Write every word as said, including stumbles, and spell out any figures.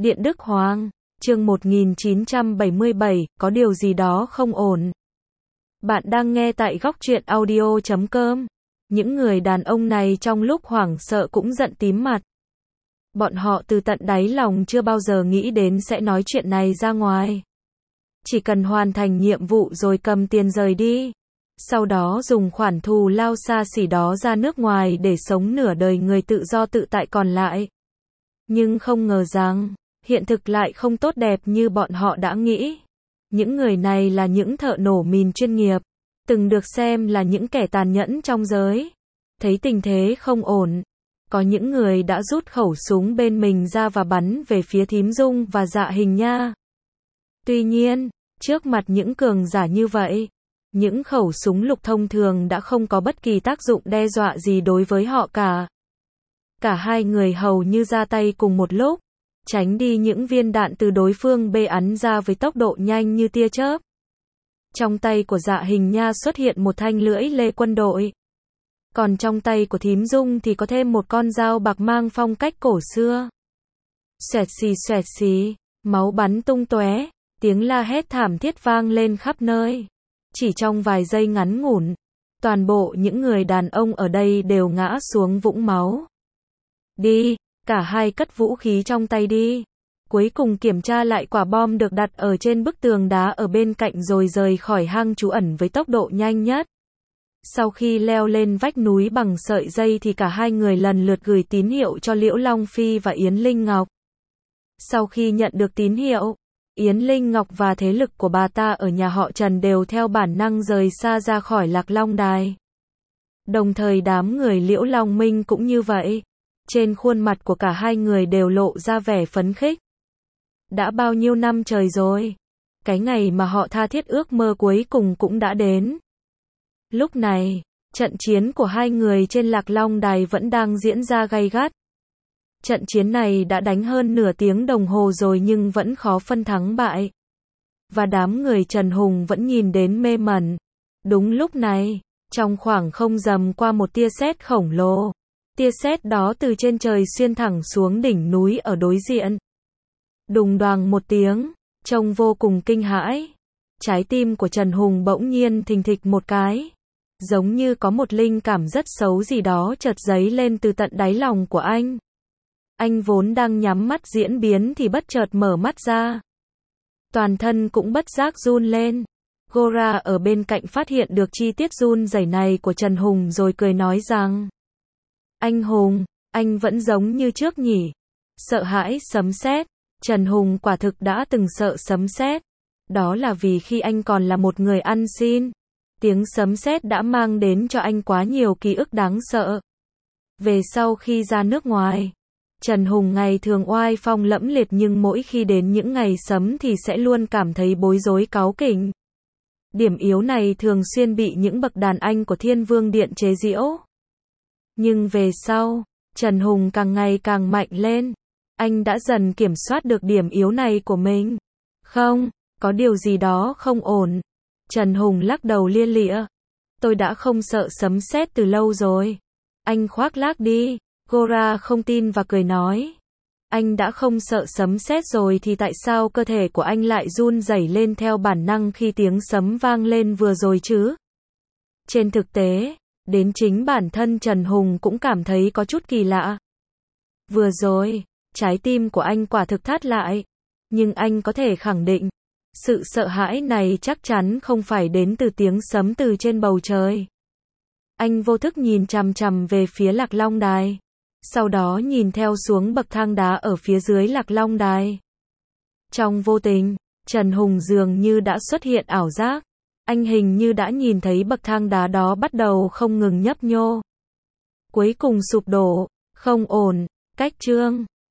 Điện Đức Hoàng, chương một nghìn chín trăm bảy mươi bảy, có điều gì đó không ổn. Bạn đang nghe tại góc truyện audio chấm com. Những người đàn ông này trong lúc hoảng sợ cũng giận tím mặt. Bọn họ từ tận đáy lòng chưa bao giờ nghĩ đến sẽ nói chuyện này ra ngoài. Chỉ cần hoàn thành nhiệm vụ rồi cầm tiền rời đi. Sau đó dùng khoản thù lao xa xỉ đó ra nước ngoài để sống nửa đời người tự do tự tại còn lại. Nhưng không ngờ rằng, hiện thực lại không tốt đẹp như bọn họ đã nghĩ. Những người này là những thợ nổ mìn chuyên nghiệp, từng được xem là những kẻ tàn nhẫn trong giới. Thấy tình thế không ổn, có những người đã rút khẩu súng bên mình ra và bắn về phía Thím Dung và Dạ Hình Nha. Tuy nhiên, trước mặt những cường giả như vậy, những khẩu súng lục thông thường đã không có bất kỳ tác dụng đe dọa gì đối với họ cả. Cả hai người hầu như ra tay cùng một lúc, tránh đi những viên đạn từ đối phương bê ắn ra với tốc độ nhanh như tia chớp. Trong tay của Dạ Hình Nha xuất hiện một thanh lưỡi lê quân đội. Còn trong tay của Thím Dung thì có thêm một con dao bạc mang phong cách cổ xưa. Xoẹt xì xoẹt xì, máu bắn tung tóe, tiếng la hét thảm thiết vang lên khắp nơi. Chỉ trong vài giây ngắn ngủn, toàn bộ những người đàn ông ở đây đều ngã xuống vũng máu. Đi, cả hai cất vũ khí trong tay đi. Cuối cùng kiểm tra lại quả bom được đặt ở trên bức tường đá ở bên cạnh rồi rời khỏi hang trú ẩn với tốc độ nhanh nhất. Sau khi leo lên vách núi bằng sợi dây thì cả hai người lần lượt gửi tín hiệu cho Liễu Long Phi và Yến Linh Ngọc. Sau khi nhận được tín hiệu, Yến Linh Ngọc và thế lực của bà ta ở nhà họ Trần đều theo bản năng rời xa ra khỏi Lạc Long Đài. Đồng thời đám người Liễu Long Minh cũng như vậy. Trên khuôn mặt của cả hai người đều lộ ra vẻ phấn khích. Đã bao nhiêu năm trời rồi, cái ngày mà họ tha thiết ước mơ cuối cùng cũng đã đến. Lúc này, trận chiến của hai người trên Lạc Long Đài vẫn đang diễn ra gay gắt. Trận chiến này đã đánh hơn nửa tiếng đồng hồ rồi nhưng vẫn khó phân thắng bại. Và đám người Trần Hùng vẫn nhìn đến mê mẩn. Đúng lúc này, trong khoảng không dầm qua một tia sét khổng lồ. Tia sét đó từ trên trời xuyên thẳng xuống đỉnh núi ở đối diện. Đùng đoàng một tiếng, trông vô cùng kinh hãi. Trái tim của Trần Hùng bỗng nhiên thình thịch một cái. Giống như có một linh cảm rất xấu gì đó chợt dấy lên từ tận đáy lòng của anh. Anh vốn đang nhắm mắt diễn biến thì bất chợt mở mắt ra. Toàn thân cũng bất giác run lên. Gora ở bên cạnh phát hiện được chi tiết run rẩy này của Trần Hùng rồi cười nói rằng: Anh Hùng, anh vẫn giống như trước nhỉ? Sợ hãi sấm sét. Trần Hùng quả thực đã từng sợ sấm sét. Đó là vì khi anh còn là một người ăn xin, tiếng sấm sét đã mang đến cho anh quá nhiều ký ức đáng sợ. Về sau khi ra nước ngoài, Trần Hùng ngày thường oai phong lẫm liệt nhưng mỗi khi đến những ngày sấm thì sẽ luôn cảm thấy bối rối cáu kỉnh. Điểm yếu này thường xuyên bị những bậc đàn anh của Thiên Vương Điện chế giễu. Nhưng về sau, Trần Hùng càng ngày càng mạnh lên. Anh đã dần kiểm soát được điểm yếu này của mình. Không, có điều gì đó không ổn. Trần Hùng lắc đầu lia lịa. Tôi đã không sợ sấm sét từ lâu rồi. Anh khoác lác đi. Gora không tin và cười nói. Anh đã không sợ sấm sét rồi thì tại sao cơ thể của anh lại run rẩy lên theo bản năng khi tiếng sấm vang lên vừa rồi chứ? Trên thực tế, đến chính bản thân Trần Hùng cũng cảm thấy có chút kỳ lạ. Vừa rồi, trái tim của anh quả thực thắt lại. Nhưng anh có thể khẳng định, sự sợ hãi này chắc chắn không phải đến từ tiếng sấm từ trên bầu trời. Anh vô thức nhìn chằm chằm về phía Lạc Long Đài. Sau đó nhìn theo xuống bậc thang đá ở phía dưới Lạc Long Đài. Trong vô tình, Trần Hùng dường như đã xuất hiện ảo giác. Anh hình như đã nhìn thấy bậc thang đá đó bắt đầu không ngừng nhấp nhô. Cuối cùng sụp đổ. Không ổn. Cách chương.